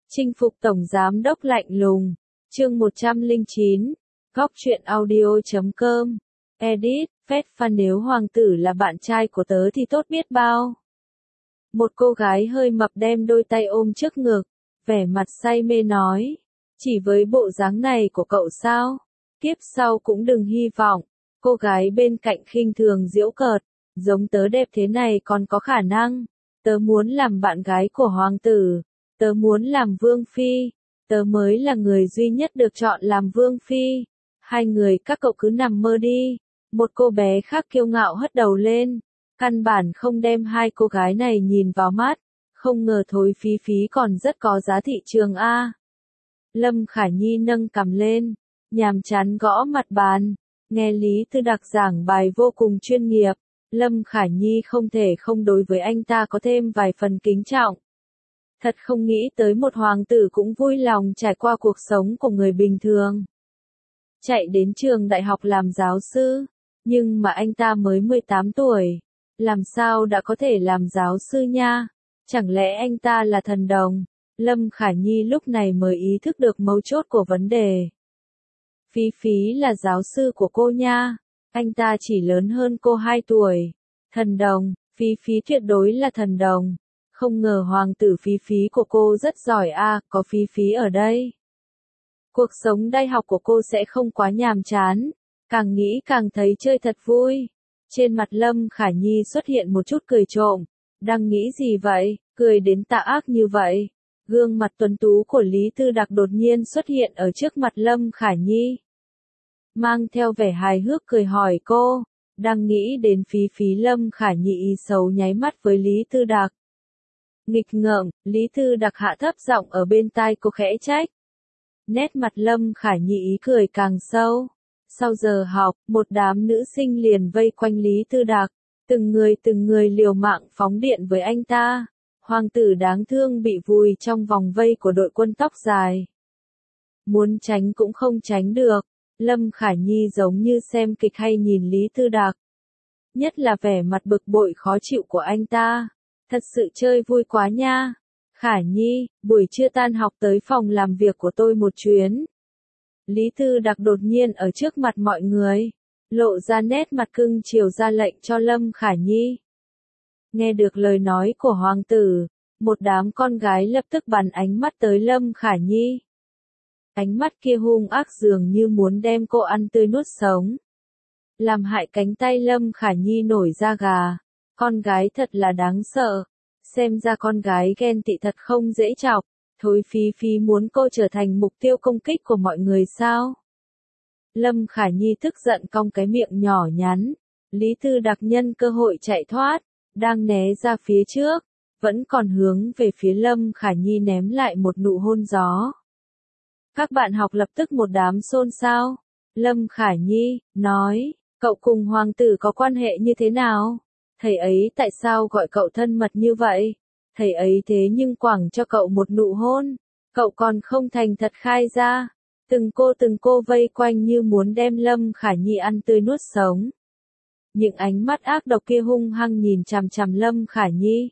Chinh phục tổng giám đốc lạnh lùng. Chương 109. Góc truyện audio.com. Edit. Phét Phan nếu hoàng tử là bạn trai của tớ thì tốt biết bao. Một cô gái hơi mập đem đôi tay ôm trước ngực, vẻ mặt say mê nói. Chỉ với bộ dáng này của cậu sao? Kiếp sau cũng đừng hy vọng. Cô gái bên cạnh khinh thường giễu cợt. Giống tớ đẹp thế này còn có khả năng. Tớ muốn làm bạn gái của hoàng tử. Tớ muốn làm vương phi. Tớ mới là người duy nhất được chọn làm vương phi. Hai người các cậu cứ nằm mơ đi. Một cô bé khác kiêu ngạo hất đầu lên. Căn bản không đem hai cô gái này nhìn vào mắt. Không ngờ Thối Phí Phí còn rất có giá thị trường a. Lâm Khả Nhi nâng cằm lên, nhàm chán gõ mặt bàn. Nghe Lý Tư Đặc giảng bài vô cùng chuyên nghiệp. Lâm Khả Nhi không thể không đối với anh ta có thêm vài phần kính trọng. Thật không nghĩ tới một hoàng tử cũng vui lòng trải qua cuộc sống của người bình thường. Chạy đến trường đại học làm giáo sư, nhưng mà anh ta mới 18 tuổi. Làm sao đã có thể làm giáo sư nha? Chẳng lẽ anh ta là thần đồng? Lâm Khả Nhi lúc này mới ý thức được mấu chốt của vấn đề. Phí Phí là giáo sư của cô nha. Anh ta chỉ lớn hơn cô 2 tuổi. Thần đồng, Phí Phí tuyệt đối là thần đồng. Không ngờ hoàng tử Phí Phí của cô rất giỏi a, có Phí Phí ở đây. Cuộc sống đại học của cô sẽ không quá nhàm chán. Càng nghĩ càng thấy chơi thật vui. Trên mặt Lâm Khả Nhi xuất hiện một chút cười trộm. Đang nghĩ gì vậy, cười đến tà ác như vậy. Gương mặt tuấn tú của Lý Tư Đặc đột nhiên xuất hiện ở trước mặt Lâm Khả Nhi. Mang theo vẻ hài hước cười hỏi cô. Đang nghĩ đến Phí Phí, Lâm Khả Nhi ý xấu nháy mắt với Lý Tư Đặc. Nghịch ngợm, Lý Tư Đặc hạ thấp giọng ở bên tai cô khẽ trách. Nét mặt Lâm Khả Nhi ý cười càng sâu. Sau giờ học, một đám nữ sinh liền vây quanh Lý Tư Đặc. Từng người liều mạng phóng điện với anh ta. Hoàng tử đáng thương bị vùi trong vòng vây của đội quân tóc dài. Muốn tránh cũng không tránh được. Lâm Khả Nhi giống như xem kịch hay nhìn Lý Tư Đặc. Nhất là vẻ mặt bực bội khó chịu của anh ta. Thật sự chơi vui quá nha. Khả Nhi, buổi trưa tan học tới phòng làm việc của tôi một chuyến. Lý Tư Đặc đột nhiên ở trước mặt mọi người, lộ ra nét mặt cưng chiều ra lệnh cho Lâm Khả Nhi. Nghe được lời nói của hoàng tử, một đám con gái lập tức bắn ánh mắt tới Lâm Khả Nhi. Ánh mắt kia hung ác dường như muốn đem cô ăn tươi nuốt sống. Làm hại cánh tay Lâm Khả Nhi nổi da gà. Con gái thật là đáng sợ. Xem ra con gái ghen tị thật không dễ chọc. Thối Phí Phí muốn cô trở thành mục tiêu công kích của mọi người sao? Lâm Khả Nhi tức giận cong cái miệng nhỏ nhắn. Lý Tư Đặc nhân cơ hội chạy thoát, đang né ra phía trước, vẫn còn hướng về phía Lâm Khả Nhi ném lại một nụ hôn gió. Các bạn học lập tức một đám xôn xao. Lâm Khả Nhi nói, cậu cùng hoàng tử có quan hệ như thế nào? Thầy ấy tại sao gọi cậu thân mật như vậy? Thầy ấy thế nhưng quẳng cho cậu một nụ hôn, cậu còn không thành thật khai ra. Từng cô vây quanh như muốn đem Lâm Khả Nhi ăn tươi nuốt sống. Những ánh mắt ác độc kia hung hăng nhìn chằm chằm Lâm Khả Nhi.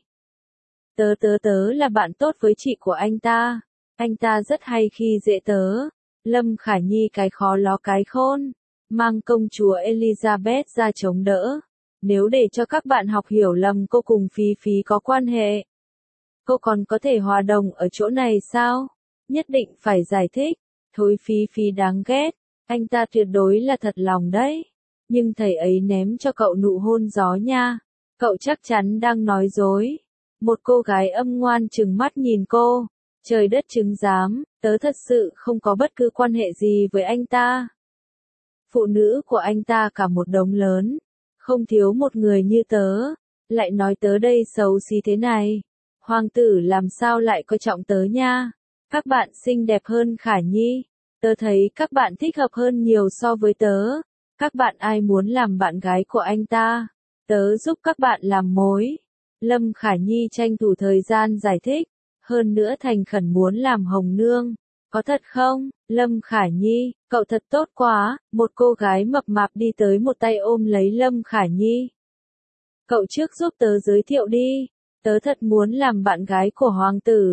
Tớ là bạn tốt với chị của anh ta rất hay khi dễ tớ. Lâm Khả Nhi cái khó ló cái khôn, mang công chúa Elizabeth ra chống đỡ. Nếu để cho các bạn học hiểu lầm cô cùng Phí Phí có quan hệ, cô còn có thể hòa đồng ở chỗ này sao? Nhất định phải giải thích. Thối Phí Phí đáng ghét. Anh ta tuyệt đối là thật lòng đấy. Nhưng thầy ấy ném cho cậu nụ hôn gió nha. Cậu chắc chắn đang nói dối. Một cô gái âm ngoan trừng mắt nhìn cô. Trời đất chứng giám, tớ thật sự không có bất cứ quan hệ gì với anh ta. Phụ nữ của anh ta cả một đống lớn. Không thiếu một người như tớ. Lại nói tớ đây xấu xí thế này. Hoàng tử làm sao lại coi trọng tớ nha. Các bạn xinh đẹp hơn Khả Nhi. Tớ thấy các bạn thích hợp hơn nhiều so với tớ. Các bạn ai muốn làm bạn gái của anh ta? Tớ giúp các bạn làm mối. Lâm Khả Nhi tranh thủ thời gian giải thích. Hơn nữa thành khẩn muốn làm hồng nương. Có thật không? Lâm Khả Nhi, cậu thật tốt quá. Một cô gái mập mạp đi tới một tay ôm lấy Lâm Khả Nhi. Cậu trước giúp tớ giới thiệu đi. Tớ thật muốn làm bạn gái của hoàng tử.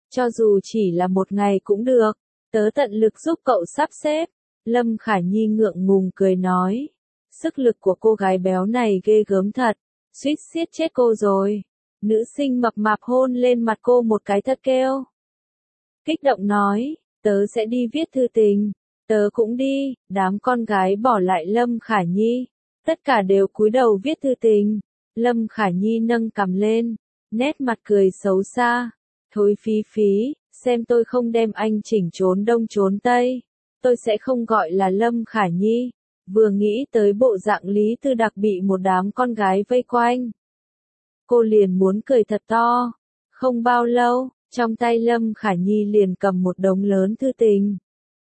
Cho dù chỉ là một ngày cũng được, tớ tận lực giúp cậu sắp xếp. Lâm Khả Nhi ngượng ngùng cười nói. Sức lực của cô gái béo này ghê gớm thật, suýt siết chết cô rồi. Nữ sinh mập mạp hôn lên mặt cô một cái thật kêu. Kích động nói, tớ sẽ đi viết thư tình. Tớ cũng đi. Đám con gái bỏ lại Lâm Khả Nhi. Tất cả đều cúi đầu viết thư tình. Lâm Khả Nhi nâng cằm lên, nét mặt cười xấu xa. Thôi Phí Phí, xem tôi không đem anh chỉnh trốn đông trốn tây, tôi sẽ không gọi là Lâm Khả Nhi. Vừa nghĩ tới bộ dạng Lý Tư Đặc bị một đám con gái vây quanh, cô liền muốn cười thật to. Không bao lâu, trong tay Lâm Khả Nhi liền cầm một đống lớn thư tình.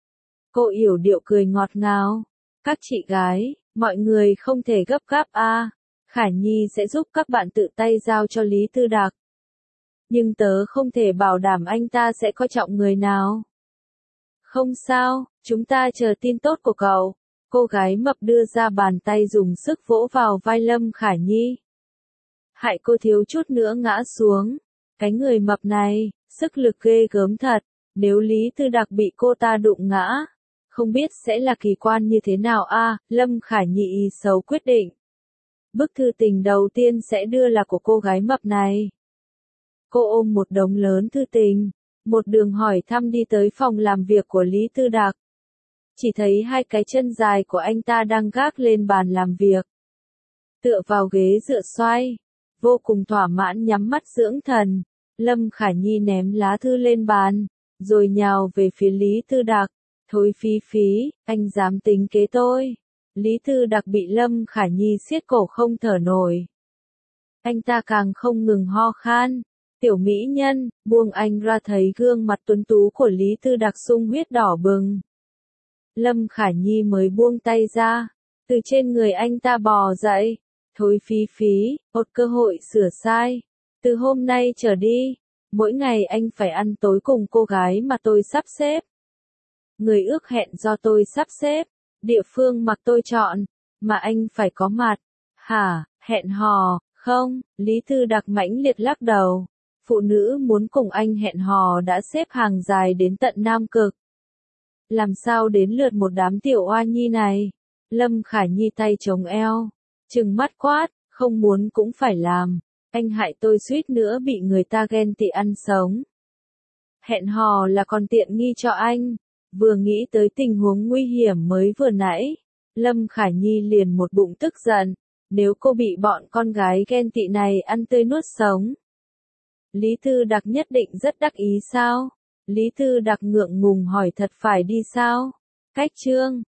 Cô yểu điệu cười ngọt ngào. Các chị gái, mọi người không thể gấp gáp a. Khả Nhi sẽ giúp các bạn tự tay giao cho Lý Tư Đặc. Nhưng tớ không thể bảo đảm anh ta sẽ coi trọng người nào. Không sao, chúng ta chờ tin tốt của cậu. Cô gái mập đưa ra bàn tay dùng sức vỗ vào vai Lâm Khả Nhi. Hại cô thiếu chút nữa ngã xuống. Cái người mập này, sức lực ghê gớm thật. Nếu Lý Tư Đặc bị cô ta đụng ngã, không biết sẽ là kỳ quan như thế nào a. Lâm Khả Nhi xấu quyết định. Bức thư tình đầu tiên sẽ đưa là của cô gái mập này. Cô ôm một đống lớn thư tình, một đường hỏi thăm đi tới phòng làm việc của Lý Tư Đặc. Chỉ thấy hai cái chân dài của anh ta đang gác lên bàn làm việc. Tựa vào ghế dựa xoay, vô cùng thỏa mãn nhắm mắt dưỡng thần. Lâm Khả Nhi ném lá thư lên bàn, rồi nhào về phía Lý Tư Đặc. Thôi Phí Phí, anh dám tính kế tôi. Lý Tư Đặc bị Lâm Khả Nhi siết cổ không thở nổi. Anh ta càng không ngừng ho khan. Tiểu mỹ nhân, buông anh ra thấy gương mặt tuấn tú của Lý Tư Đặc sung huyết đỏ bừng. Lâm Khả Nhi mới buông tay ra, từ trên người anh ta bò dậy. Thôi Phí Phí, một cơ hội sửa sai. Từ hôm nay trở đi, mỗi ngày anh phải ăn tối cùng cô gái mà tôi sắp xếp. Người ước hẹn do tôi sắp xếp, địa phương mà tôi chọn, mà anh phải có mặt. Hả, hẹn hò, không? Lý Tư Đặc mãnh liệt lắc đầu. Phụ nữ muốn cùng anh hẹn hò đã xếp hàng dài đến tận Nam Cực. Làm sao đến lượt một đám tiểu oa nhi này? Lâm Khả Nhi tay chống eo, trừng mắt quát, không muốn cũng phải làm. Anh hại tôi suýt nữa bị người ta ghen tị ăn sống. Hẹn hò là còn tiện nghi cho anh. Vừa nghĩ tới tình huống nguy hiểm mới vừa nãy, Lâm Khả Nhi liền một bụng tức giận. Nếu cô bị bọn con gái ghen tị này ăn tươi nuốt sống, Lý Tư Đặc nhất định rất đắc ý sao? Lý Tư Đặc ngượng ngùng hỏi thật phải đi sao? Cách chương